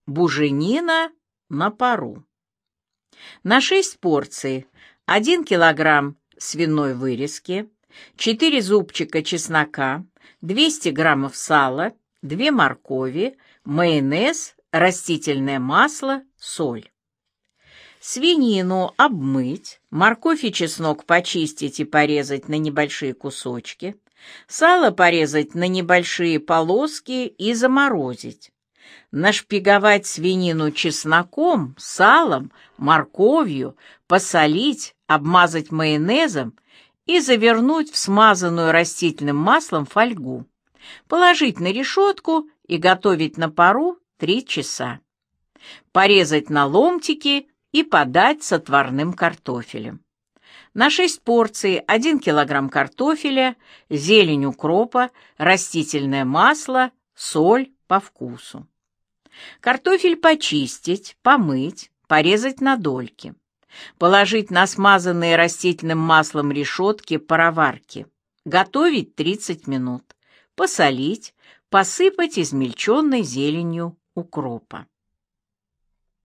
Буженина на пару. На 6 порций 1 килограмм свиной вырезки, 4 зубчика чеснока, 200 граммов сала, 2 моркови, майонез, растительное масло, соль. Свинину обмыть, морковь и чеснок почистить и порезать на небольшие кусочки, сало порезать на небольшие полоски и заморозить. Нашпиговать свинину чесноком, салом, морковью, посолить, обмазать майонезом и завернуть в смазанную растительным маслом фольгу. Положить на решетку и готовить на пару 3 часа. Порезать на ломтики и подать с отварным картофелем. На 6 порций 1 килограмм картофеля, зелень укропа, растительное масло, соль по вкусу. Картофель почистить, помыть, порезать на дольки. Положить на смазанные растительным маслом решетки пароварки. Готовить 30 минут. Посолить, посыпать измельченной зеленью укропа.